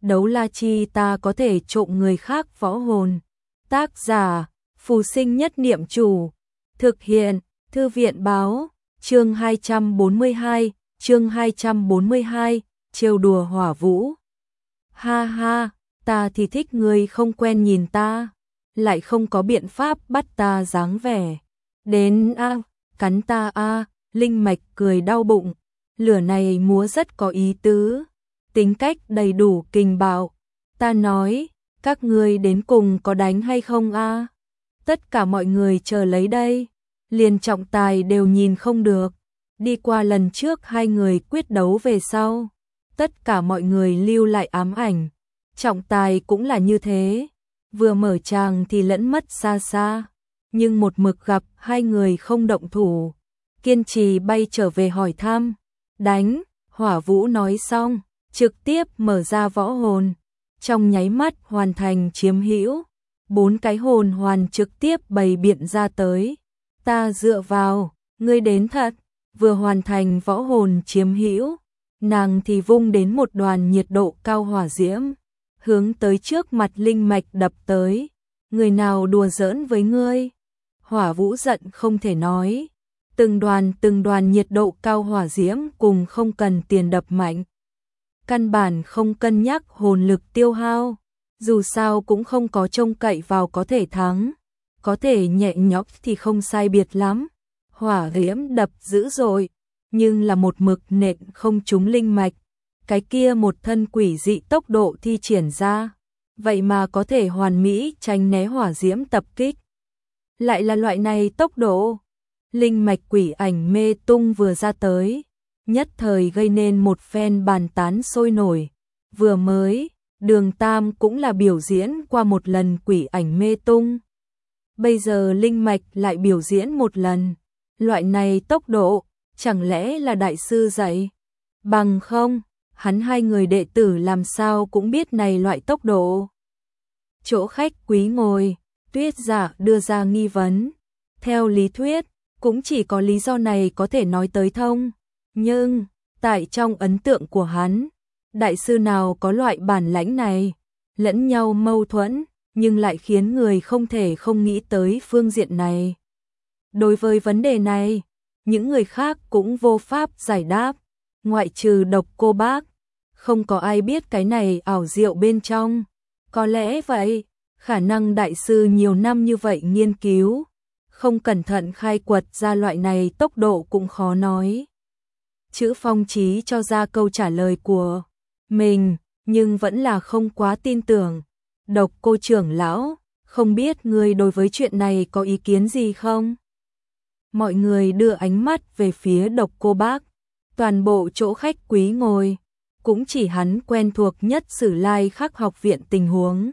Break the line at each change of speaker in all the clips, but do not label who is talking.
đấu la chi ta có thể trộm người khác võ hồn. Tác giả, Phù Sinh Nhất Niệm Chủ. Thực hiện, Thư viện báo, chương 242, trêu đùa Hỏa Vũ. Ha ha, ta thì thích người không quen nhìn ta, lại không có biện pháp bắt ta dáng vẻ. Đến a, cắn ta a, Linh Mạch cười đau bụng, lửa này múa rất có ý tứ, tính cách đầy đủ kình bạo. Ta nói, các ngươi đến cùng có đánh hay không a? Tất cả mọi người chờ lấy đây, liền trọng tài đều nhìn không được. Đi qua lần trước hai người quyết đấu về sau, tất cả mọi người lưu lại ám ảnh. Trọng tài cũng là như thế, vừa mở tràng thì lẫn mất xa xa, nhưng một mực gặp hai người không động thủ, kiên trì bay trở về hỏi thăm. Đánh, Hỏa Vũ nói xong, trực tiếp mở ra võ hồn, trong nháy mắt hoàn thành chiếm hữu, 4 cái hồn hoàn trực tiếp bày biện ra tới. Ta dựa vào, ngươi đến thật. Vừa hoàn thành võ hồn chiếm hữu, nàng thì vung đến một đoàn nhiệt độ cao hỏa diễm, hướng tới trước mặt Linh Mạch đập tới. Người nào đùa giỡn với ngươi? Hỏa Vũ giận không thể nói. Từng đoàn nhiệt độ cao hỏa diễm cùng không cần tiền đập mạnh. Căn bản không cân nhắc hồn lực tiêu hao, dù sao cũng không có trông cậy vào có thể thắng, có thể nhẹ nhõm thì không sai biệt lắm. Hỏa diễm đập dữ dội, nhưng là một mực nện không trúng Linh Mạch. Cái kia một thân quỷ dị tốc độ thi triển ra, vậy mà có thể hoàn mỹ tránh né hỏa diễm tập kích. Lại là loại này tốc độ. Linh Mạch quỷ ảnh mê tung vừa ra tới, nhất thời gây nên một phen bàn tán sôi nổi. Vừa mới, Đường Tam cũng là biểu diễn qua một lần quỷ ảnh mê tung. Bây giờ Linh Mạch lại biểu diễn một lần. Loại này tốc độ, chẳng lẽ là đại sư dạy? Bằng không, hắn hai người đệ tử làm sao cũng biết này loại tốc độ. Chỗ khách quý ngồi, Tuyết Giả đưa ra nghi vấn. Theo lý thuyết, cũng chỉ có lý do này có thể nói tới thông. Nhưng, tại trong ấn tượng của hắn, đại sư nào có loại bản lãnh này, lẫn nhau mâu thuẫn, nhưng lại khiến người không thể không nghĩ tới phương diện này. Đối với vấn đề này, những người khác cũng vô pháp giải đáp, ngoại trừ Độc Cô Bác, không có ai biết cái này ảo diệu bên trong. Có lẽ vậy, khả năng đại sư nhiều năm như vậy nghiên cứu, không cẩn thận khai quật ra loại này tốc độ cũng khó nói. Chữ Phong Chí cho ra câu trả lời của mình, nhưng vẫn là không quá tin tưởng. Độc Cô trưởng lão, không biết ngươi đối với chuyện này có ý kiến gì không? Mọi người đưa ánh mắt về phía Độc Cô Bác, toàn bộ chỗ khách quý ngồi, cũng chỉ hắn quen thuộc nhất Sử Lai Khắc học viện tình huống.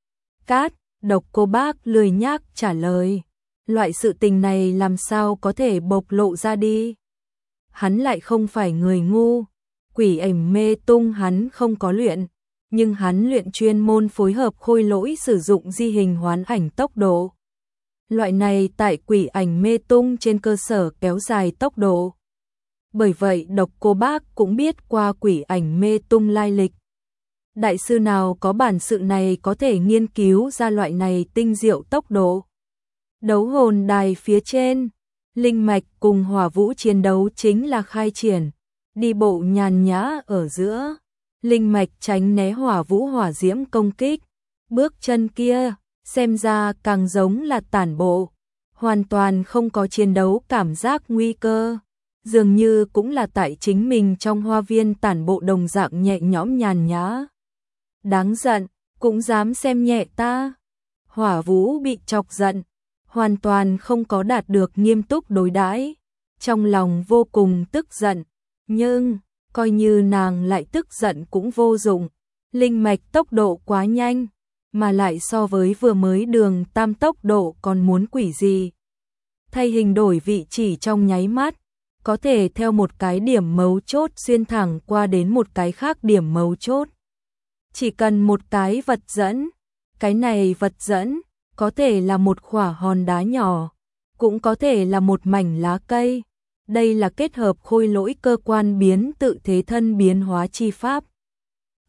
Cát, Độc Cô Bác lười nhác trả lời, loại sự tình này làm sao có thể bộc lộ ra đi. Hắn lại không phải người ngu, quỷ ảnh mê tung hắn không có luyện, nhưng hắn luyện chuyên môn phối hợp khôi lỗi sử dụng di hình hoán ảnh tốc độ. Loại này tại quỷ ảnh mê tung trên cơ sở kéo dài tốc độ. Bởi vậy Độc Cô Bác cũng biết qua quỷ ảnh mê tung lai lịch. Đại sư nào có bản sự này có thể nghiên cứu ra loại này tinh diệu tốc độ. Đấu hồn đài phía trên, Linh Mạch cùng Hỏa Vũ chiến đấu chính là khai triển, đi bộ nhàn nhã ở giữa. Linh Mạch tránh né Hỏa Vũ hỏa diễm công kích, bước chân kia xem ra càng giống là tản bộ, hoàn toàn không có chiến đấu cảm giác nguy cơ, dường như cũng là tại chính mình trong hoa viên tản bộ đồng dạng nhẹ nhõm nhàn nhã. Đáng giận, cũng dám xem nhẹ ta. Hỏa Vũ bị chọc giận, hoàn toàn không có đạt được nghiêm túc đối đãi, trong lòng vô cùng tức giận, nhưng coi như nàng lại tức giận cũng vô dụng. Linh Mạch tốc độ quá nhanh, mà lại so với vừa mới Đường Tam tốc độ còn muốn quỷ gì. Thay hình đổi vị chỉ trong nháy mắt, có thể theo một cái điểm mấu chốt xuyên thẳng qua đến một cái khác điểm mấu chốt. Chỉ cần một cái vật dẫn, cái này vật dẫn có thể là một khỏa hòn đá nhỏ, cũng có thể là một mảnh lá cây. Đây là kết hợp khôi lỗi cơ quan biến tự thế thân biến hóa chi pháp.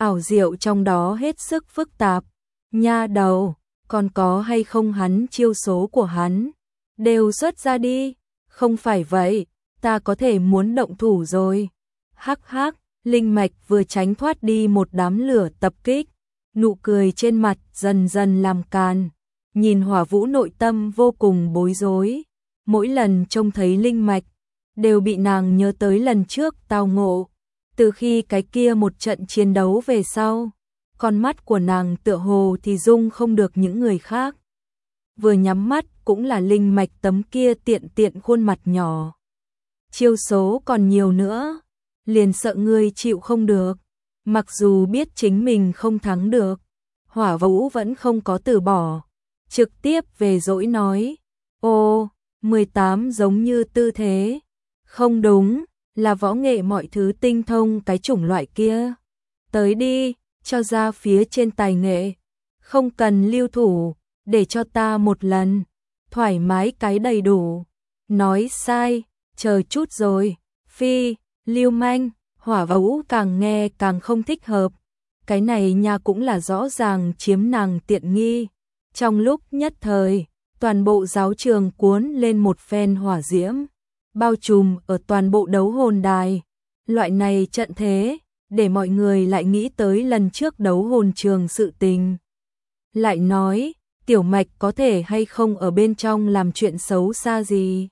ảo diệu trong đó hết sức phức tạp. Nha đầu, còn có hay không hắn chiêu số của hắn? Đều xuất ra đi, không phải vậy, ta có thể muốn động thủ rồi. Hắc hắc, linh mạch vừa tránh thoát đi một đám lửa tập kích, nụ cười trên mặt dần dần làm càn. Nhìn Hỏa Vũ nội tâm vô cùng bối rối, mỗi lần trông thấy linh mạch, đều bị nàng nhớ tới lần trước tao ngộ. Từ khi cái kia một trận chiến đấu về sau, con mắt của nàng tựa hồ thì dung không được những người khác. Vừa nhắm mắt cũng là linh mạch tấm kia tiện tiện khuôn mặt nhỏ. Chiêu số còn nhiều nữa, liền sợ ngươi chịu không được. Mặc dù biết chính mình không thắng được, Hỏa Vũ vẫn không có từ bỏ, trực tiếp về dỗi nói, ô, 18 giống như tư thế. Không đúng, là võ nghệ mọi thứ tinh thông cái chủng loại kia. Tới đi, cho ra phía trên tài nghệ. Không cần lưu thủ, để cho ta một lần. Thoải mái cái đầy đủ. Nói sai, chờ chút rồi. Phi, lưu manh, Hỏa Vũ càng nghe càng không thích hợp. Cái này nha cũng là rõ ràng chiếm nàng tiện nghi. Trong lúc nhất thời, toàn bộ giáo trường cuốn lên một phen hỏa diễm, bao trùm ở toàn bộ đấu hồn đài. Loại này trận thế, để mọi người lại nghĩ tới lần trước đấu hồn trường sự tình. Lại nói, Tiểu Mạch có thể hay không ở bên trong làm chuyện xấu xa gì.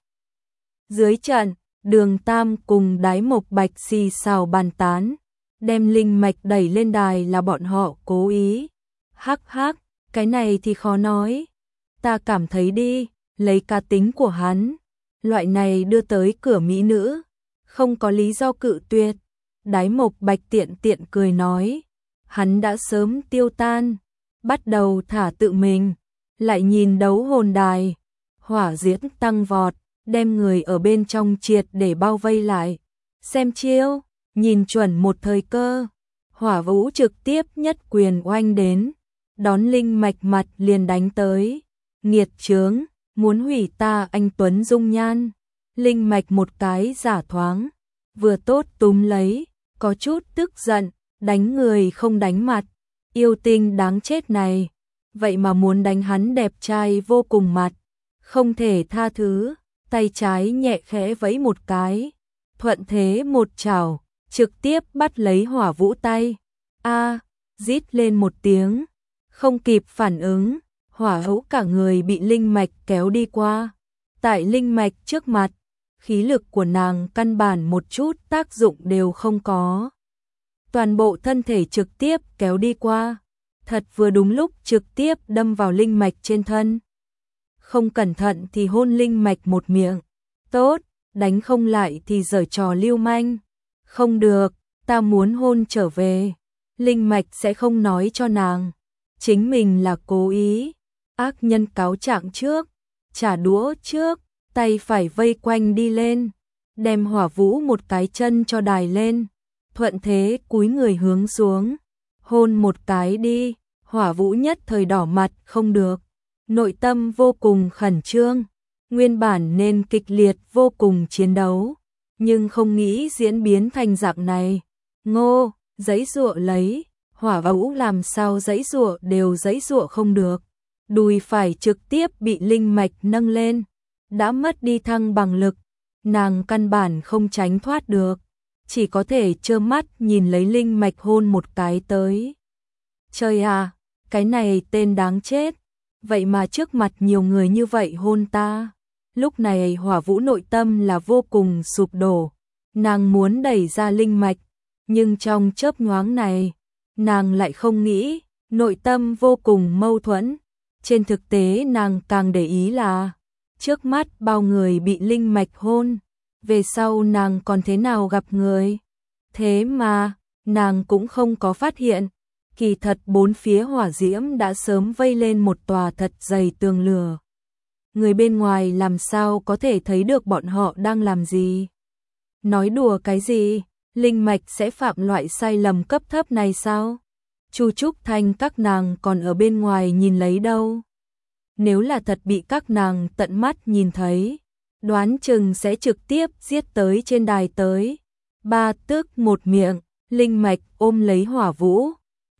Dưới trận, Đường Tam cùng Đái Mộc Bạch xì xào bàn tán, đem linh mạch đẩy lên đài là bọn họ cố ý. Hắc hắc, cái này thì khó nói. Ta cảm thấy đi, lấy cá tính của hắn, loại này đưa tới cửa mỹ nữ, không có lý do cự tuyệt. Đái Mộc Bạch tiện tiện cười nói, hắn đã sớm tiêu tan, bắt đầu thả tự mình, lại nhìn đấu hồn đài, hỏa diễm tăng vọt, đem người ở bên trong triệt để bao vây lại. Xem chiêu, nhìn chuẩn một thời cơ, Hỏa Vũ trực tiếp nhất quyền oanh đến, đón linh mạch mặt liền đánh tới. Nghiệt chướng, muốn hủy ta anh tuấn dung nhan. Linh mạch một cái giả thoáng, vừa tốt túm lấy, có chút tức giận, đánh người không đánh mặt. Yêu tinh đáng chết này, vậy mà muốn đánh hắn đẹp trai vô cùng mặt, không thể tha thứ. Tay trái nhẹ khẽ vẫy một cái, thuận thế một chảo, trực tiếp bắt lấy Hỏa Vũ tay. A, rít lên một tiếng, không kịp phản ứng, Hỏa Vũ cả người bị linh mạch kéo đi qua. Tại linh mạch trước mặt, khí lực của nàng căn bản một chút tác dụng đều không có. Toàn bộ thân thể trực tiếp kéo đi qua, thật vừa đúng lúc trực tiếp đâm vào linh mạch trên thân. Không cẩn thận thì hôn linh mạch một miệng. Tốt, đánh không lại thì giở trò lưu manh. Không được, ta muốn hôn trở về. Linh mạch sẽ không nói cho nàng, chính mình là cố ý. Ác nhân cáo trạng trước, trả đũa trước, tay phải vây quanh đi lên, đem Hỏa Vũ một cái chân cho đài lên, thuận thế cúi người hướng xuống, hôn một cái đi. Hỏa Vũ nhất thời đỏ mặt không được, nội tâm vô cùng khẩn trương, nguyên bản nên kịch liệt vô cùng chiến đấu, nhưng không nghĩ diễn biến thành dạng này. Ngô, giãy giụa lấy, Hỏa Vũ làm sao giãy giụa đều giãy giụa không được. Đùi phải trực tiếp bị linh mạch nâng lên, đã mất đi thăng bằng lực, nàng căn bản không tránh thoát được, chỉ có thể trơ mắt nhìn lấy linh mạch hôn một cái tới. Trời à, cái này tên đáng chết, vậy mà trước mặt nhiều người như vậy hôn ta. Lúc này Hỏa Vũ nội tâm là vô cùng sụp đổ, nàng muốn đẩy ra linh mạch, nhưng trong chớp nhoáng này, nàng lại không nghĩ, nội tâm vô cùng mâu thuẫn. Trên thực tế nàng càng để ý là, trước mắt bao người bị linh mạch hôn, về sau nàng còn thế nào gặp người. Thế mà, nàng cũng không có phát hiện, kỳ thật bốn phía hỏa diễm đã sớm vây lên một tòa thật dày tường lửa. Người bên ngoài làm sao có thể thấy được bọn họ đang làm gì. Nói đùa cái gì, linh mạch sẽ phạm loại sai lầm cấp thấp này sao? Chu Trúc Thanh các nàng còn ở bên ngoài nhìn lấy đâu. Nếu là thật bị các nàng tận mắt nhìn thấy, đoán chừng sẽ trực tiếp giết tới trên đài tới. Ba tức một miệng, linh mạch ôm lấy Hỏa Vũ,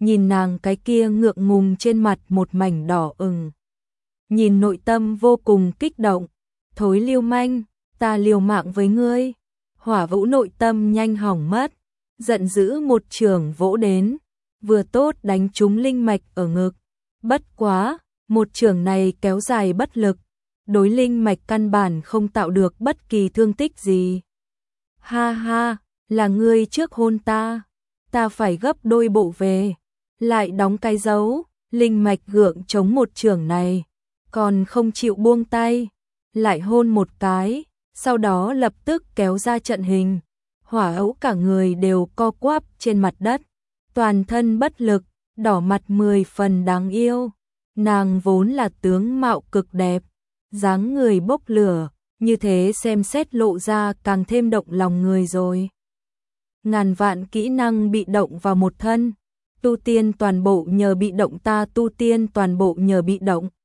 nhìn nàng cái kia ngượng ngùng trên mặt một mảnh đỏ ửng. Nhìn nội tâm vô cùng kích động, thối lưu manh, ta liều mạng với ngươi. Hỏa Vũ nội tâm nhanh hỏng mất, giận dữ một chưởng vỗ đến, vừa tốt đánh trúng linh mạch ở ngực. Bất quá, một chưởng này kéo dài bất lực, đối linh mạch căn bản không tạo được bất kỳ thương tích gì. Ha ha, là ngươi trước hôn ta phải gấp đôi bộ về, lại đóng cái dấu, linh mạch gượng chống một chưởng này, còn không chịu buông tay, lại hôn một cái, sau đó lập tức kéo ra trận hình. Hỏa Ấu cả người đều co quắp trên mặt đất, toàn thân bất lực, đỏ mặt 10 phần đáng yêu. Nàng vốn là tướng mạo cực đẹp, dáng người bốc lửa, như thế xem xét lộ ra càng thêm động lòng người rồi. Ngàn vạn kỹ năng bị động vào một thân, tu tiên toàn bộ nhờ bị động, ta tu tiên toàn bộ nhờ bị động.